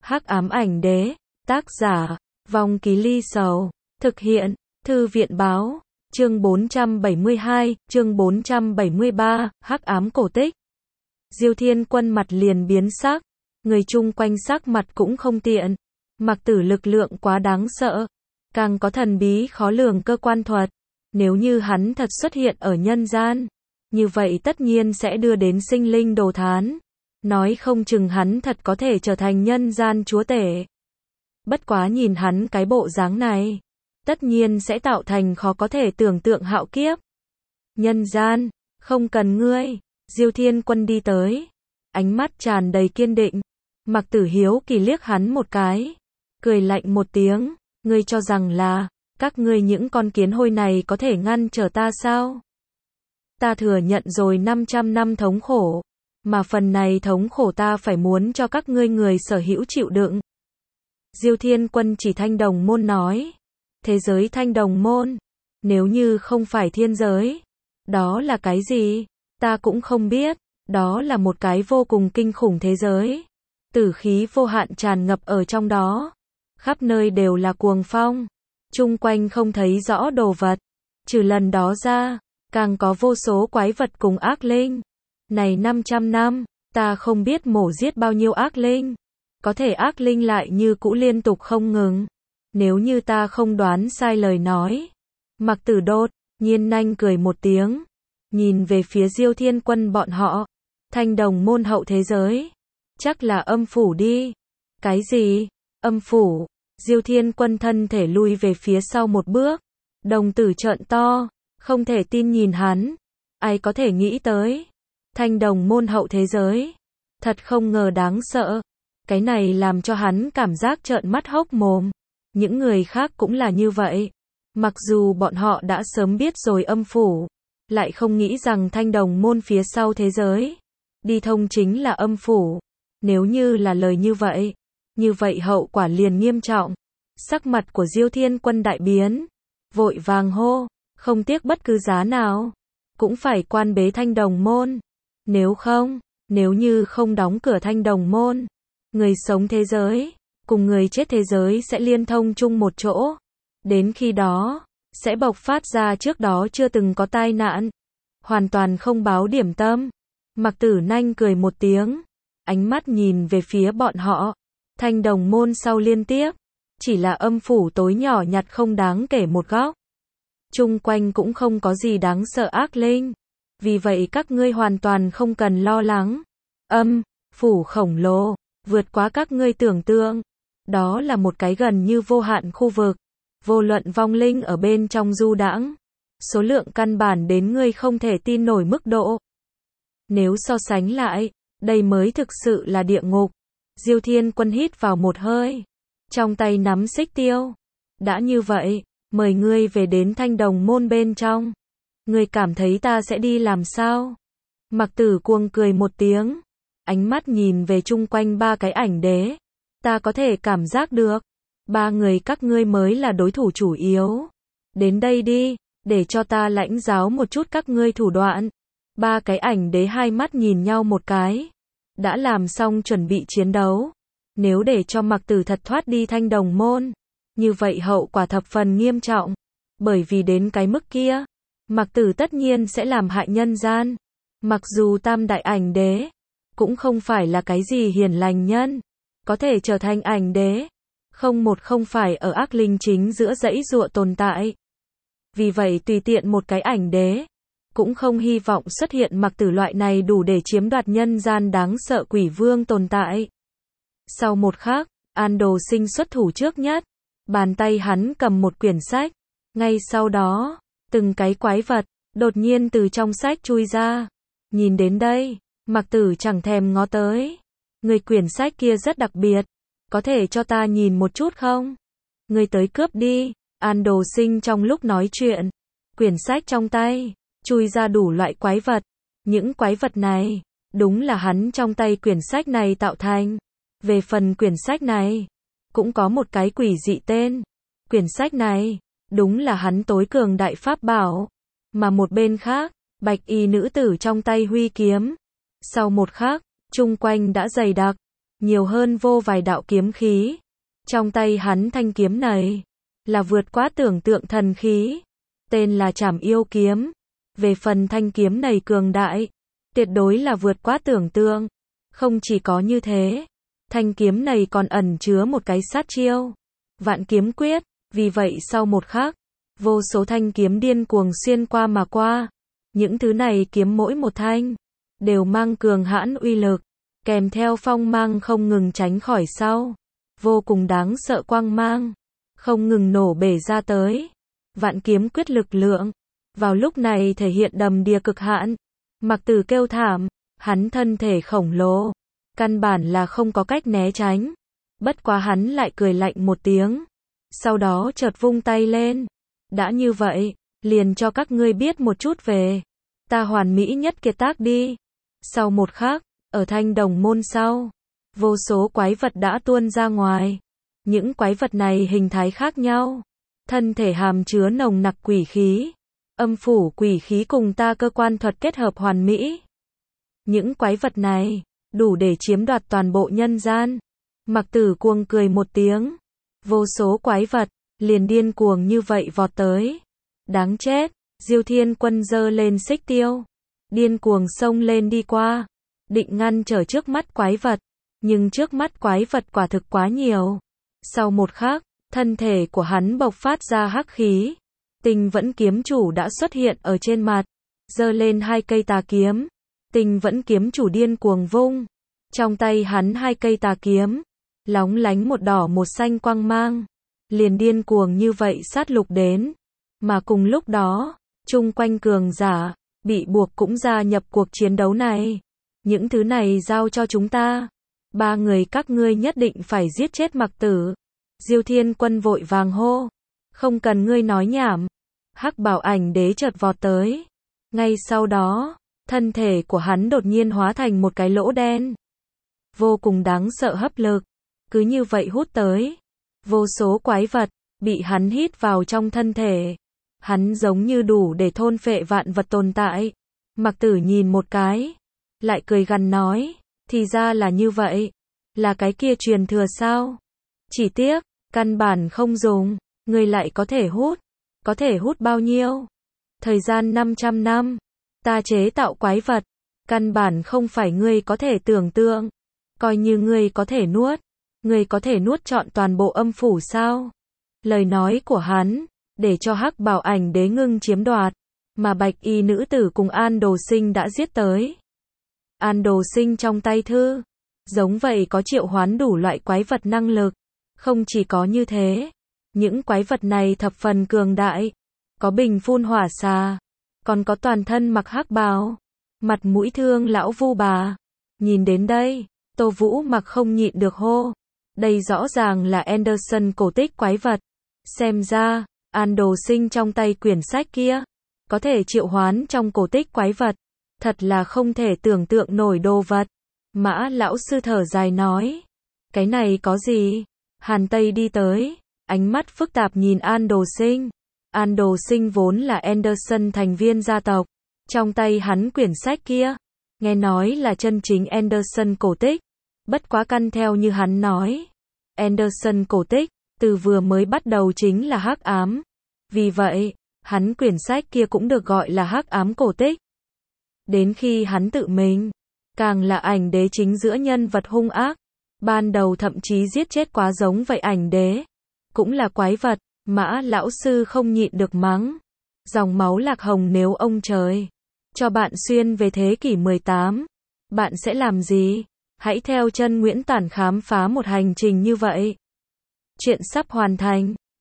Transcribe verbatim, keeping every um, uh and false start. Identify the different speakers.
Speaker 1: Hắc ám ảnh đế, tác giả, Vong Ký Ly Sầu, thực hiện, Thư viện báo, chương bốn trăm bảy mươi hai, chương bốn trăm bảy mươi ba, Hắc ám cổ tích. Diêu Thiên Quân mặt liền biến sắc, người chung quanh sắc mặt cũng không tiện. Mặc Tử lực lượng quá đáng sợ, càng có thần bí khó lường cơ quan thuật. Nếu như hắn thật xuất hiện ở nhân gian, như vậy tất nhiên sẽ đưa đến sinh linh đồ thán. Nói không chừng hắn thật có thể trở thành nhân gian chúa tể. Bất quá nhìn hắn cái bộ dáng này, tất nhiên sẽ tạo thành khó có thể tưởng tượng hạo kiếp. Nhân gian, không cần ngươi. Diêu Thiên Quân đi tới, ánh mắt tràn đầy kiên định. Mặc Tử hiếu kỳ liếc hắn một cái, cười lạnh một tiếng, ngươi cho rằng là, các ngươi những con kiến hôi này có thể ngăn trở ta sao? Ta thừa nhận rồi năm trăm năm thống khổ, mà phần này thống khổ ta phải muốn cho các ngươi người sở hữu chịu đựng. Diêu Thiên Quân chỉ Thanh Đồng Môn nói, thế giới Thanh Đồng Môn, nếu như không phải thiên giới, đó là cái gì? Ta cũng không biết, đó là một cái vô cùng kinh khủng thế giới. Tử khí vô hạn tràn ngập ở trong đó, khắp nơi đều là cuồng phong, chung quanh không thấy rõ đồ vật, trừ lần đó ra, càng có vô số quái vật cùng ác linh. Này năm trăm năm, ta không biết mổ giết bao nhiêu ác linh, có thể ác linh lại như cũ liên tục không ngừng. Nếu như ta không đoán sai lời nói. Mặc Tử đột nhiên nanh cười một tiếng, nhìn về phía Diêu Thiên Quân bọn họ. Thanh Đồng Môn hậu thế giới, chắc là âm phủ đi. Cái gì? Âm phủ? Diêu Thiên Quân thân thể lui về phía sau một bước, đồng tử trợn to, không thể tin nhìn hắn. Ai có thể nghĩ tới? Thanh Đồng Môn hậu thế giới, thật không ngờ đáng sợ. Cái này làm cho hắn cảm giác trợn mắt hốc mồm. Những người khác cũng là như vậy. Mặc dù bọn họ đã sớm biết rồi âm phủ, lại không nghĩ rằng Thanh Đồng Môn phía sau thế giới đi thông chính là âm phủ. Nếu như là lời như vậy, như vậy hậu quả liền nghiêm trọng. Sắc mặt của Diêu Thiên Quân đại biến, vội vàng hô, không tiếc bất cứ giá nào, cũng phải quan bế Thanh Đồng Môn. Nếu không, nếu như không đóng cửa Thanh Đồng Môn, người sống thế giới cùng người chết thế giới sẽ liên thông chung một chỗ. Đến khi đó, sẽ bộc phát ra trước đó chưa từng có tai nạn, hoàn toàn không báo điểm tâm. Mặc Tử nanh cười một tiếng, ánh mắt nhìn về phía bọn họ. Thanh Đồng Môn sau liên tiếp, chỉ là âm phủ tối nhỏ nhặt không đáng kể một góc. Chung quanh cũng không có gì đáng sợ ác linh. Vì vậy các ngươi hoàn toàn không cần lo lắng. Âm phủ khổng lồ, vượt quá các ngươi tưởng tượng. Đó là một cái gần như vô hạn khu vực. Vô luận vong linh ở bên trong du đãng, số lượng căn bản đến ngươi không thể tin nổi mức độ. Nếu so sánh lại, đây mới thực sự là địa ngục. Diêu Thiên Quân hít vào một hơi, trong tay nắm xích tiêu. Đã như vậy, mời ngươi về đến Thanh Đồng Môn bên trong. Ngươi cảm thấy ta sẽ đi làm sao? Mặc Tử cuồng cười một tiếng, ánh mắt nhìn về chung quanh ba cái ảnh đế. Ta có thể cảm giác được, ba người các ngươi mới là đối thủ chủ yếu. Đến đây đi, để cho ta lãnh giáo một chút các ngươi thủ đoạn. Ba cái ảnh đế hai mắt nhìn nhau một cái, đã làm xong chuẩn bị chiến đấu. Nếu để cho Mặc Tử thật thoát đi Thanh Đồng Môn, như vậy hậu quả thập phần nghiêm trọng. Bởi vì đến cái mức kia, Mặc Tử tất nhiên sẽ làm hại nhân gian. Mặc dù tam đại ảnh đế cũng không phải là cái gì hiền lành nhân, có thể trở thành ảnh đế, không một không phải ở ác linh chính giữa dãy dụa tồn tại. Vì vậy tùy tiện một cái ảnh đế cũng không hy vọng xuất hiện Mặc Tử loại này đủ để chiếm đoạt nhân gian đáng sợ quỷ vương tồn tại. Sau một khắc, An Đồ Sinh xuất thủ trước nhất, bàn tay hắn cầm một quyển sách. Ngay sau đó, từng cái quái vật đột nhiên từ trong sách chui ra. Nhìn đến đây, Mặc Tử chẳng thèm ngó tới. Người quyển sách kia rất đặc biệt, có thể cho ta nhìn một chút không? Người tới cướp đi. An Đồ Sinh trong lúc nói chuyện, quyển sách trong tay chui ra đủ loại quái vật. Những quái vật này đúng là hắn trong tay quyển sách này tạo thành. Về phần quyển sách này, cũng có một cái quỷ dị tên. Quyển sách này đúng là hắn tối cường đại pháp bảo. Mà một bên khác, bạch y nữ tử trong tay huy kiếm. Sau một khắc, chung quanh đã dày đặc, nhiều hơn vô vài đạo kiếm khí. Trong tay hắn thanh kiếm này, là vượt quá tưởng tượng thần khí, tên là Trảm Yêu kiếm. Về phần thanh kiếm này cường đại, tuyệt đối là vượt quá tưởng tượng. Không chỉ có như thế, thanh kiếm này còn ẩn chứa một cái sát chiêu, Vạn Kiếm Quyết. Vì vậy sau một khắc, vô số thanh kiếm điên cuồng xuyên qua mà qua. Những thứ này kiếm mỗi một thanh, đều mang cường hãn uy lực, kèm theo phong mang không ngừng tránh khỏi sau. Vô cùng đáng sợ quang mang, không ngừng nổ bể ra tới. Vạn Kiếm Quyết lực lượng, vào lúc này thể hiện đầm đìa cực hạn. Mặc Tử kêu thảm, hắn thân thể khổng lồ, căn bản là không có cách né tránh. Bất quá hắn lại cười lạnh một tiếng, sau đó chợt vung tay lên. Đã như vậy, liền cho các ngươi biết một chút về ta hoàn mỹ nhất kiệt tác đi. Sau một khắc, ở Thanh Đồng môn sau, vô số quái vật đã tuôn ra ngoài. Những quái vật này hình thái khác nhau, thân thể hàm chứa nồng nặc quỷ khí, âm phủ quỷ khí cùng ta cơ quan thuật kết hợp hoàn mỹ. Những quái vật này, đủ để chiếm đoạt toàn bộ nhân gian. Mặc Tử cuồng cười một tiếng, vô số quái vật, liền điên cuồng như vậy vọt tới. Đáng chết, Diêu Thiên Quân giơ lên xích tiêu, điên cuồng xông lên đi qua, định ngăn trở trước mắt quái vật, nhưng trước mắt quái vật quả thực quá nhiều. Sau một khắc, thân thể của hắn bộc phát ra hắc khí. Tinh Vẫn kiếm chủ đã xuất hiện ở trên mặt, giơ lên hai cây tà kiếm. Tinh Vẫn kiếm chủ điên cuồng vung, trong tay hắn hai cây tà kiếm, lóng lánh một đỏ một xanh quang mang, liền điên cuồng như vậy sát lục đến. Mà cùng lúc đó, chung quanh cường giả, bị buộc cũng gia nhập cuộc chiến đấu này. Những thứ này giao cho chúng ta. Ba người các ngươi nhất định phải giết chết Mặc Tử. Diêu Thiên Quân vội vàng hô. Không cần ngươi nói nhảm. Hắc Bảo Ảnh Đế chợt vọt tới. Ngay sau đó, thân thể của hắn đột nhiên hóa thành một cái lỗ đen. Vô cùng đáng sợ hấp lực. Cứ như vậy hút tới. Vô số quái vật, bị hắn hít vào trong thân thể. Hắn giống như đủ để thôn phệ vạn vật tồn tại. Mặc Tử nhìn một cái, lại cười gằn nói, thì ra là như vậy, là cái kia truyền thừa sao? Chỉ tiếc, căn bản không dùng, ngươi lại có thể hút, có thể hút bao nhiêu? Thời gian năm trăm năm, ta chế tạo quái vật, căn bản không phải ngươi có thể tưởng tượng. Coi như ngươi có thể nuốt, ngươi có thể nuốt trọn toàn bộ âm phủ sao? Lời nói của hắn, để cho Hắc Bảo Ảnh Đế ngưng chiếm đoạt, mà Bạch Y nữ tử cùng An Đồ Sinh đã giết tới. An Đồ Sinh trong tay thư, giống vậy có triệu hoán đủ loại quái vật năng lực. Không chỉ có như thế, những quái vật này thập phần cường đại, có bình phun hỏa xà, còn có toàn thân mặc hắc bào, mặt mũi thương lão vu bà. Nhìn đến đây, Tô Vũ Mặc không nhịn được hô, đây rõ ràng là Anderson cổ tích quái vật. Xem ra, An Đồ Sinh trong tay quyển sách kia, có thể triệu hoán trong cổ tích quái vật. Thật là không thể tưởng tượng nổi đồ vật. Mã lão sư thở dài nói, cái này có gì? Hàn Tây đi tới, ánh mắt phức tạp nhìn An Đồ Sinh. An Đồ Sinh vốn là Anderson thành viên gia tộc, trong tay hắn quyển sách kia, nghe nói là chân chính Anderson cổ tích. Bất quá căn theo như hắn nói, Anderson cổ tích, từ vừa mới bắt đầu chính là hắc ám. Vì vậy, hắn quyển sách kia cũng được gọi là hắc ám cổ tích. Đến khi hắn tự mình, càng là ảnh đế chính giữa nhân vật hung ác. Ban đầu thậm chí giết chết quá giống vậy ảnh đế. Cũng là quái vật, Mã lão sư không nhịn được mắng. Dòng máu Lạc Hồng nếu ông trời cho bạn xuyên về thế kỷ mười tám, bạn sẽ làm gì? Hãy theo chân Nguyễn Tản khám phá một hành trình như vậy. Chuyện sắp hoàn thành.